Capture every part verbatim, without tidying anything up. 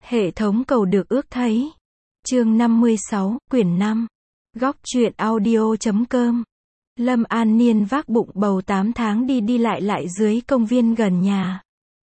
Hệ thống cầu được ước thấy. Chương năm mươi sáu, quyển năm. Góc truyện audio chấm com. Lâm An Niên vác bụng bầu tám tháng đi đi lại lại dưới công viên gần nhà.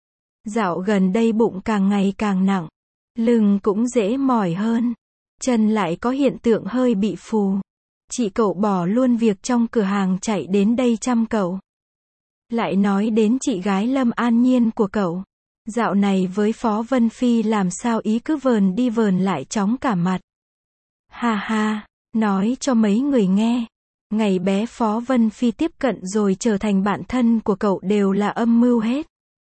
Dạo gần đây bụng càng ngày càng nặng. Lưng cũng dễ mỏi hơn. Chân lại có hiện tượng hơi bị phù. Chị cậu bỏ luôn việc trong cửa hàng chạy đến đây chăm cậu. Lại nói đến chị gái Lâm An Nhiên của cậu. Dạo này với Phó Vân Phi làm sao ý cứ vờn đi vờn lại chóng cả mặt. Ha ha, nói cho mấy người nghe. Ngày bé Phó Vân Phi tiếp cận rồi trở thành bạn thân của cậu đều là âm mưu hết.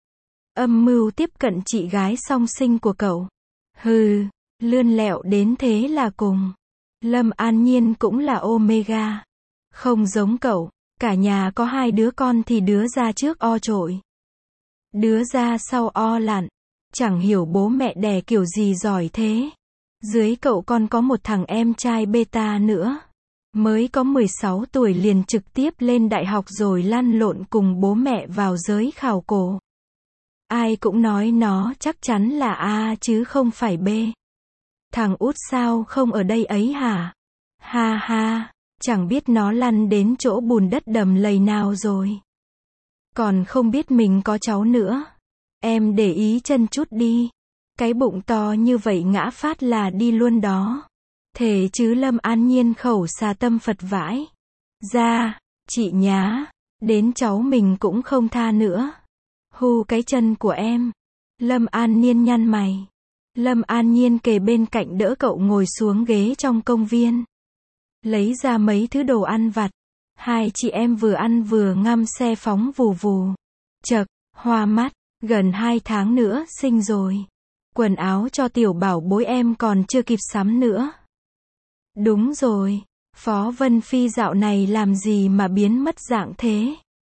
Âm mưu tiếp cận chị gái song sinh của cậu. Hừ, lươn lẹo đến thế là cùng. Lâm An Nhiên cũng là Omega. Không giống cậu, cả nhà có hai đứa con thì đứa ra trước o trội. Đứa ra sau o lặn. Chẳng hiểu bố mẹ đẻ kiểu gì giỏi thế. Dưới cậu còn có một thằng em trai beta nữa. Mới có mười sáu tuổi liền trực tiếp lên đại học rồi lăn lộn cùng bố mẹ vào giới khảo cổ. Ai cũng nói nó chắc chắn là A chứ không phải B. Thằng út sao không ở đây ấy hả? Ha ha, chẳng biết nó lăn đến chỗ bùn đất đầm lầy nào rồi. Còn không biết mình có cháu nữa. Em để ý chân chút đi. Cái bụng to như vậy ngã phát là đi luôn đó. Thề chứ Lâm An Nhiên khẩu xà tâm Phật vãi. Ra, chị nhá. Đến cháu mình cũng không tha nữa. Hù cái chân của em. Lâm An Nhiên nhăn mày. Lâm An Nhiên kề bên cạnh đỡ cậu ngồi xuống ghế trong công viên. Lấy ra mấy thứ đồ ăn vặt. Hai chị em vừa ăn vừa ngâm xe phóng vù vù. Chậc, hoa mắt, gần hai tháng nữa sinh rồi. Quần áo cho tiểu bảo bối em còn chưa kịp sắm nữa. Đúng rồi, Phó Vân Phi dạo này làm gì mà biến mất dạng thế?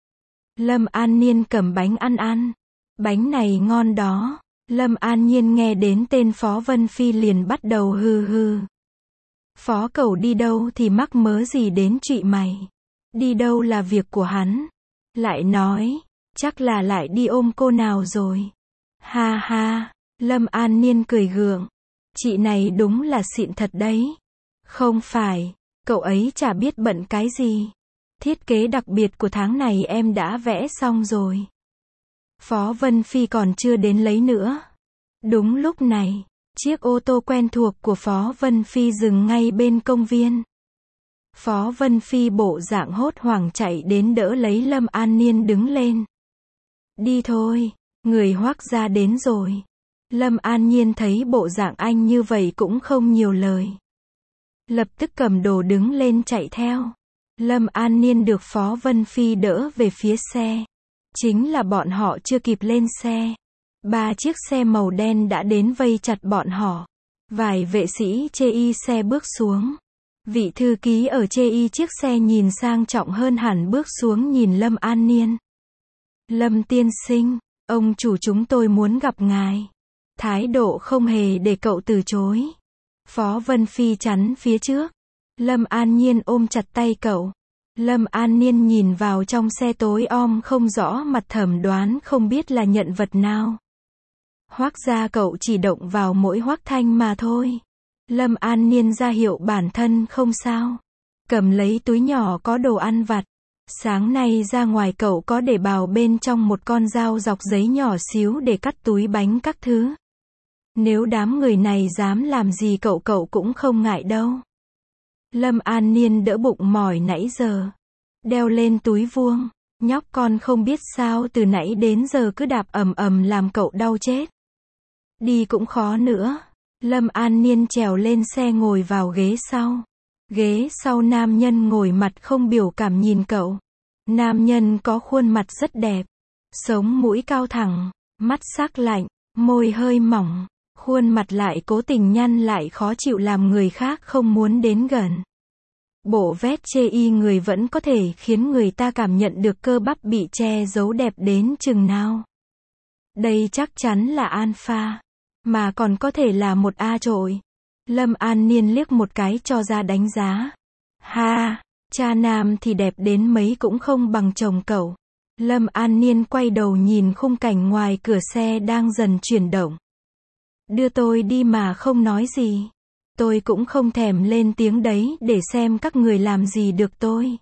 Lâm An Nhiên cầm bánh ăn ăn. Bánh này ngon đó. Lâm An Nhiên nghe đến tên Phó Vân Phi liền bắt đầu hừ hừ. Phó cậu đi đâu thì mắc mớ gì đến chị mày? Đi đâu là việc của hắn. Lại nói, chắc là lại đi ôm cô nào rồi. Ha ha, Lâm An Nhiên cười gượng. Chị này đúng là xịn thật đấy. Không phải, cậu ấy chả biết bận cái gì. Thiết kế đặc biệt của tháng này em đã vẽ xong rồi. Phó Vân Phi còn chưa đến lấy nữa. Đúng lúc này, chiếc ô tô quen thuộc của Phó Vân Phi dừng ngay bên công viên. Phó Vân Phi bộ dạng hốt hoảng chạy đến đỡ lấy Lâm An Nhiên đứng lên. Đi thôi, người Hoắc gia đến rồi. Lâm An Nhiên thấy bộ dạng anh như vậy cũng không nhiều lời. Lập tức cầm đồ đứng lên chạy theo. Lâm An Nhiên được Phó Vân Phi đỡ về phía xe. Chính là bọn họ chưa kịp lên xe. Ba chiếc xe màu đen đã đến vây chặt bọn họ. Vài vệ sĩ chê y xe bước xuống. Vị thư ký ở chê y chiếc xe nhìn sang trọng hơn hẳn bước xuống nhìn Lâm An Nhiên. Lâm tiên sinh, ông chủ chúng tôi muốn gặp ngài. Thái độ không hề để cậu từ chối. Phó Vân Phi chắn phía trước. Lâm An Nhiên ôm chặt tay cậu. Lâm An Nhiên nhìn vào trong xe tối om không rõ mặt thẩm đoán không biết là nhận vật nào. Hoắc gia cậu chỉ động vào mỗi Hoắc Thanh mà thôi. Lâm An Nhiên ra hiệu bản thân không sao. Cầm lấy túi nhỏ có đồ ăn vặt. Sáng nay ra ngoài cậu có để bào bên trong một con dao dọc giấy nhỏ xíu để cắt túi bánh các thứ. Nếu đám người này dám làm gì cậu cậu cũng không ngại đâu. Lâm An Nhiên đỡ bụng mỏi nãy giờ. Đeo lên túi vuông. Nhóc con không biết sao từ nãy đến giờ cứ đạp ầm ầm làm cậu đau chết. Đi cũng khó nữa. Lâm An Nhiên trèo lên xe ngồi vào ghế sau. Ghế sau nam nhân ngồi mặt không biểu cảm nhìn cậu. Nam nhân có khuôn mặt rất đẹp. Sống mũi cao thẳng, mắt sắc lạnh, môi hơi mỏng. Khuôn mặt lại cố tình nhăn lại khó chịu làm người khác không muốn đến gần. Bộ vest chê y người vẫn có thể khiến người ta cảm nhận được cơ bắp bị che giấu đẹp đến chừng nào. Đây chắc chắn là alpha. Mà còn có thể là một A trội. Lâm An Nhiên liếc một cái cho ra đánh giá. Ha, cha nam thì đẹp đến mấy cũng không bằng chồng cậu. Lâm An Nhiên quay đầu nhìn khung cảnh ngoài cửa xe đang dần chuyển động. đưa tôi đi mà không nói gì. Tôi cũng không thèm lên tiếng đấy để xem các người làm gì được tôi.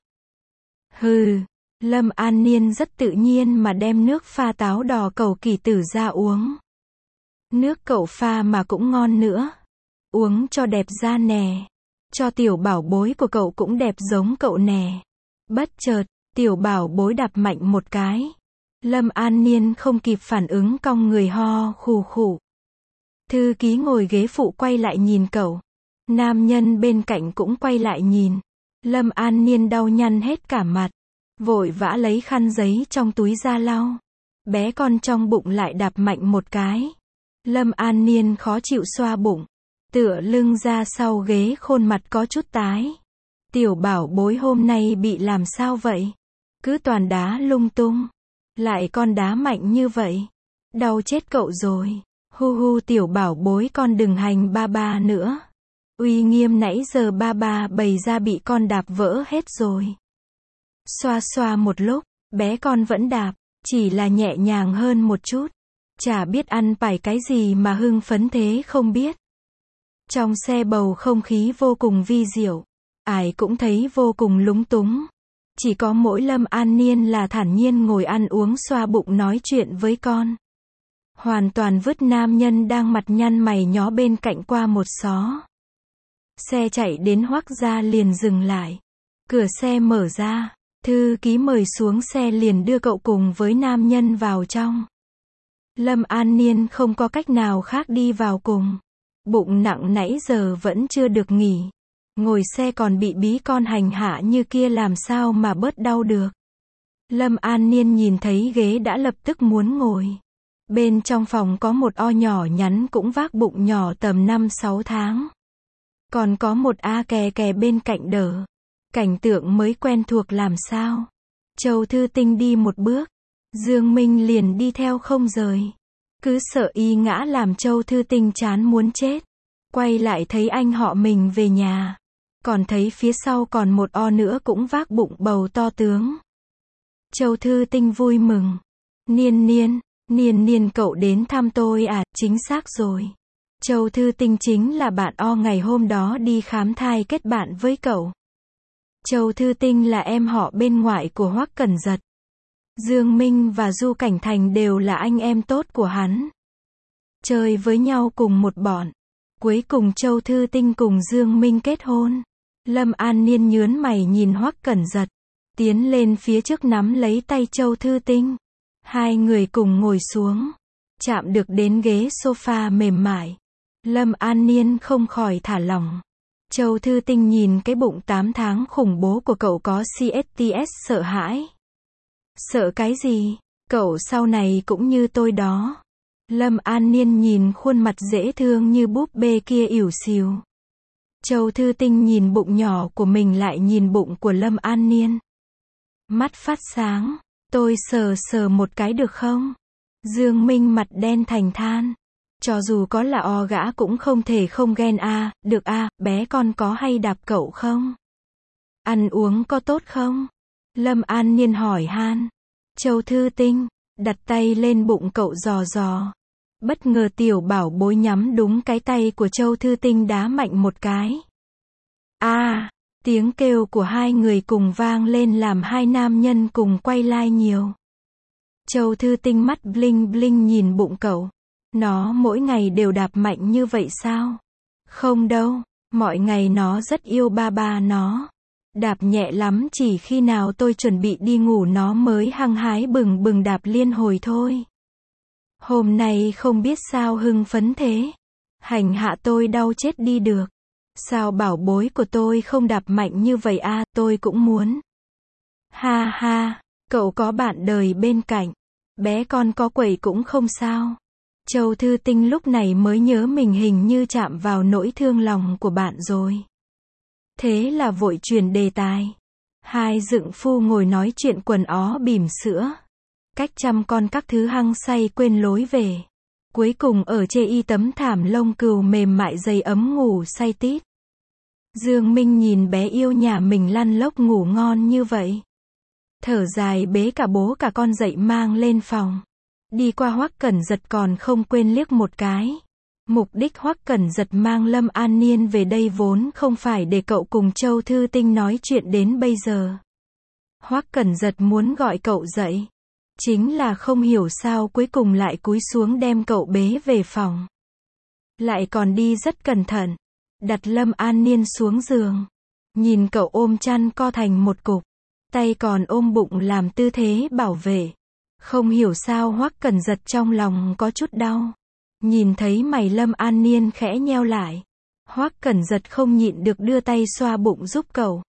Hừ, Lâm An Niên rất tự nhiên mà đem nước pha táo đỏ cậu Kỳ Tử ra uống. Nước cậu pha mà cũng ngon nữa. Uống cho đẹp da nè. Cho tiểu bảo bối của cậu cũng đẹp giống cậu nè. Bất chợt, tiểu bảo bối đạp mạnh một cái. Lâm An Niên không kịp phản ứng cong người ho khù khụ. Thư ký ngồi ghế phụ quay lại nhìn cậu. Nam nhân bên cạnh cũng quay lại nhìn. Lâm An Niên đau nhăn hết cả mặt. Vội vã lấy khăn giấy trong túi ra lau. Bé con trong bụng lại đạp mạnh một cái. Lâm An Niên khó chịu xoa bụng. Tựa lưng ra sau ghế khuôn mặt có chút tái. Tiểu bảo bối hôm nay bị làm sao vậy? Cứ toàn đá lung tung. Lại con đá mạnh như vậy. Đau chết cậu rồi. Hu hu tiểu bảo bối con đừng hành ba ba nữa. Uy nghiêm nãy giờ ba ba bày ra bị con đạp vỡ hết rồi. Xoa xoa một lúc, bé con vẫn đạp, chỉ là nhẹ nhàng hơn một chút. Chả biết ăn phải cái gì mà hưng phấn thế không biết. Trong xe bầu không khí vô cùng vi diệu. Ai cũng thấy vô cùng lúng túng. Chỉ có mỗi Lâm An Niên là thản nhiên ngồi ăn uống xoa bụng nói chuyện với con. Hoàn toàn vứt nam nhân đang mặt nhăn mày nhó bên cạnh qua một xó. Xe chạy đến Hoắc gia liền dừng lại. Cửa xe mở ra. Thư ký mời xuống xe liền đưa cậu cùng với nam nhân vào trong. Lâm An Niên không có cách nào khác đi vào cùng. Bụng nặng nãy giờ vẫn chưa được nghỉ. Ngồi xe còn bị bí con hành hạ như kia làm sao mà bớt đau được. Lâm An Niên nhìn thấy ghế đã lập tức muốn ngồi. Bên trong phòng có một o nhỏ nhắn cũng vác bụng nhỏ tầm năm sáu tháng. Còn có một A kè kè bên cạnh đỡ. Cảnh tượng mới quen thuộc làm sao. Châu Thư Tinh đi một bước. Dương Minh liền đi theo không rời. Cứ sợ y ngã làm Châu Thư Tinh chán muốn chết. Quay lại thấy anh họ mình về nhà. Còn thấy phía sau còn một o nữa cũng vác bụng bầu to tướng. Châu Thư Tinh vui mừng. Niên niên, niên niên cậu đến thăm tôi à, chính xác rồi. Châu Thư Tinh chính là bạn o ngày hôm đó đi khám thai kết bạn với cậu. Châu Thư Tinh là em họ bên ngoại của Hoắc Cẩn Giật. Dương Minh và Du Cảnh Thành đều là anh em tốt của hắn. Chơi với nhau cùng một bọn. Cuối cùng Châu Thư Tinh cùng Dương Minh kết hôn. Lâm An Niên nhướng mày nhìn Hoắc Cẩn Giật. Tiến lên phía trước nắm lấy tay Châu Thư Tinh. Hai người cùng ngồi xuống. Chạm được đến ghế sofa mềm mại. Lâm An Niên không khỏi thả lỏng. Châu Thư Tinh nhìn cái bụng tám tháng khủng bố của cậu có xê ét tê ét sợ hãi. Sợ cái gì? Cậu sau này cũng như tôi đó. Lâm An Niên nhìn khuôn mặt dễ thương như búp bê kia ỉu xìu. Châu Thư Tinh nhìn bụng nhỏ của mình lại nhìn bụng của Lâm An Niên. Mắt phát sáng. Tôi sờ sờ một cái được không? Dương Minh mặt đen thành than. Cho dù có là o gã cũng không thể không ghen a, à, được a, à, bé con có hay đạp cậu không? Ăn uống có tốt không? Lâm An Niên hỏi han. Châu Thư Tinh, đặt tay lên bụng cậu dò dò. Bất ngờ tiểu bảo bối nhắm đúng cái tay của Châu Thư Tinh đá mạnh một cái. A, à, tiếng kêu của hai người cùng vang lên làm hai nam nhân cùng quay lại nhiều. Châu Thư Tinh mắt bling bling nhìn bụng cậu. Nó mỗi ngày đều đạp mạnh như vậy sao? Không đâu, mọi ngày nó rất yêu ba ba nó. Đạp nhẹ lắm, chỉ khi nào tôi chuẩn bị đi ngủ nó mới hăng hái bừng bừng đạp liên hồi thôi. Hôm nay không biết sao hưng phấn thế. Hành hạ tôi đau chết đi được. Sao bảo bối của tôi không đạp mạnh như vậy a, à, tôi cũng muốn. Ha ha, cậu có bạn đời bên cạnh. Bé con có quậy cũng không sao. Châu Thư Tinh lúc này mới nhớ mình hình như chạm vào nỗi thương lòng của bạn rồi. Thế là vội chuyển đề tài. Hai dựng phu ngồi nói chuyện quần ó bỉm sữa. Cách chăm con các thứ hăng say quên lối về. Cuối cùng ở chê y tấm thảm lông cừu mềm mại dày ấm ngủ say tít. Dương Minh nhìn bé yêu nhà mình lăn lóc ngủ ngon như vậy. Thở dài bế cả bố cả con dậy mang lên phòng. Đi qua Hoắc Cẩn Giật còn không quên liếc một cái. Mục đích Hoắc Cẩn Giật mang Lâm An Niên về đây vốn không phải để cậu cùng Châu Thư Tinh nói chuyện đến bây giờ. Hoắc Cẩn Giật muốn gọi cậu dậy. Chính là không hiểu sao cuối cùng lại cúi xuống đem cậu bế về phòng. Lại còn đi rất cẩn thận. Đặt Lâm An Niên xuống giường. Nhìn cậu ôm chăn co thành một cục. Tay còn ôm bụng làm tư thế bảo vệ. Không hiểu sao Hoắc Cẩn Giật trong lòng có chút đau. Nhìn thấy mày Lâm An Niên khẽ nheo lại. Hoắc Cẩn Giật không nhịn được đưa tay xoa bụng giúp cậu.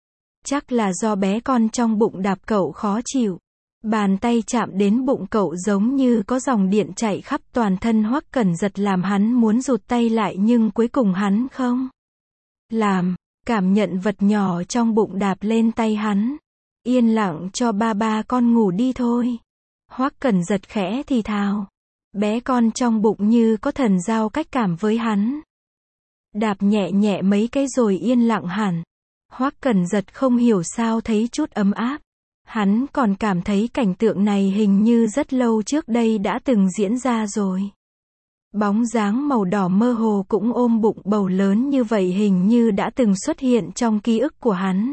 Chắc là do bé con trong bụng đạp cậu khó chịu. Bàn tay chạm đến bụng cậu giống như có dòng điện chạy khắp toàn thân Hoắc Cẩn Giật làm hắn muốn rụt tay lại nhưng cuối cùng hắn không làm. Cảm nhận vật nhỏ trong bụng đạp lên tay hắn. Yên lặng cho ba ba con ngủ đi thôi. Hoắc Cẩn Giật khẽ thì thào. Bé con trong bụng như có thần giao cách cảm với hắn. Đạp nhẹ nhẹ mấy cái rồi yên lặng hẳn. Hoắc Cẩn Giật không hiểu sao thấy chút ấm áp. Hắn còn cảm thấy cảnh tượng này hình như rất lâu trước đây đã từng diễn ra rồi. Bóng dáng màu đỏ mơ hồ cũng ôm bụng bầu lớn như vậy hình như đã từng xuất hiện trong ký ức của hắn.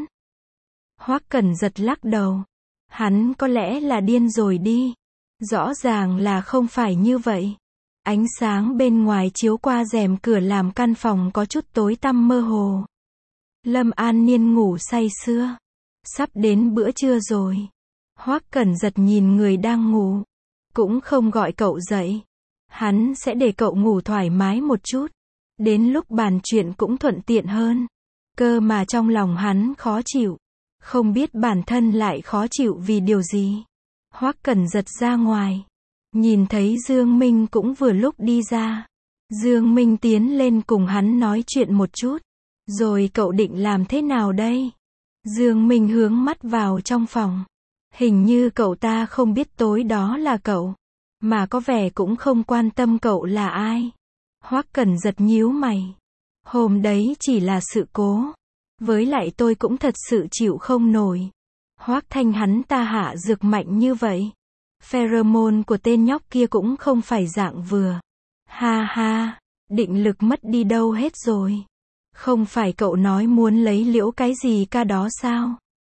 Hoắc Cẩn Giật lắc đầu. Hắn có lẽ là điên rồi đi. Rõ ràng là không phải như vậy. Ánh sáng bên ngoài chiếu qua rèm cửa làm căn phòng có chút tối tăm mơ hồ. Lâm An Niên ngủ say sưa. Sắp đến bữa trưa rồi. Hoắc Cẩn Giật nhìn người đang ngủ. Cũng không gọi cậu dậy. Hắn sẽ để cậu ngủ thoải mái một chút. Đến lúc bàn chuyện cũng thuận tiện hơn. Cơ mà trong lòng hắn khó chịu. Không biết bản thân lại khó chịu vì điều gì. Hoắc Cẩn Giật ra ngoài. Nhìn thấy Dương Minh cũng vừa lúc đi ra. Dương Minh tiến lên cùng hắn nói chuyện một chút. Rồi cậu định làm thế nào đây? Dương Minh hướng mắt vào trong phòng. Hình như cậu ta không biết tối đó là cậu. Mà có vẻ cũng không quan tâm cậu là ai. Hoắc Cẩn Giật nhíu mày. Hôm đấy chỉ là sự cố. Với lại tôi cũng thật sự chịu không nổi. Hoắc Thanh hắn ta hạ dược mạnh như vậy. Pheromone của tên nhóc kia cũng không phải dạng vừa. Ha ha, định lực mất đi đâu hết rồi. Không phải cậu nói muốn lấy Liễu cái gì ca đó sao?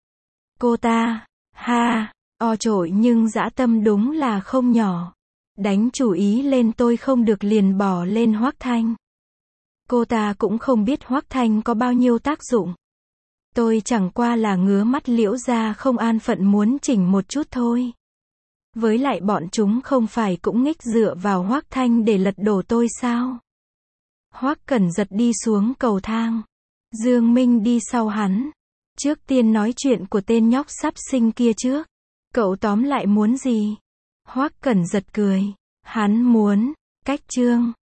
Cô ta, ha, o trội nhưng dã tâm đúng là không nhỏ. Đánh chủ ý lên tôi không được liền bỏ lên Hoắc Thanh. Cô ta cũng không biết Hoắc Thanh có bao nhiêu tác dụng. Tôi chẳng qua là ngứa mắt Liễu ra không an phận muốn chỉnh một chút thôi. Với lại bọn chúng không phải cũng nghích dựa vào Hoắc Thanh để lật đổ tôi sao? Hoắc Cẩn Giật đi xuống cầu thang. Dương Minh đi sau hắn. Trước tiên nói chuyện của tên nhóc sắp sinh kia trước. Cậu tóm lại muốn gì? Hoắc Cẩn Giật cười. Hắn muốn cách trương.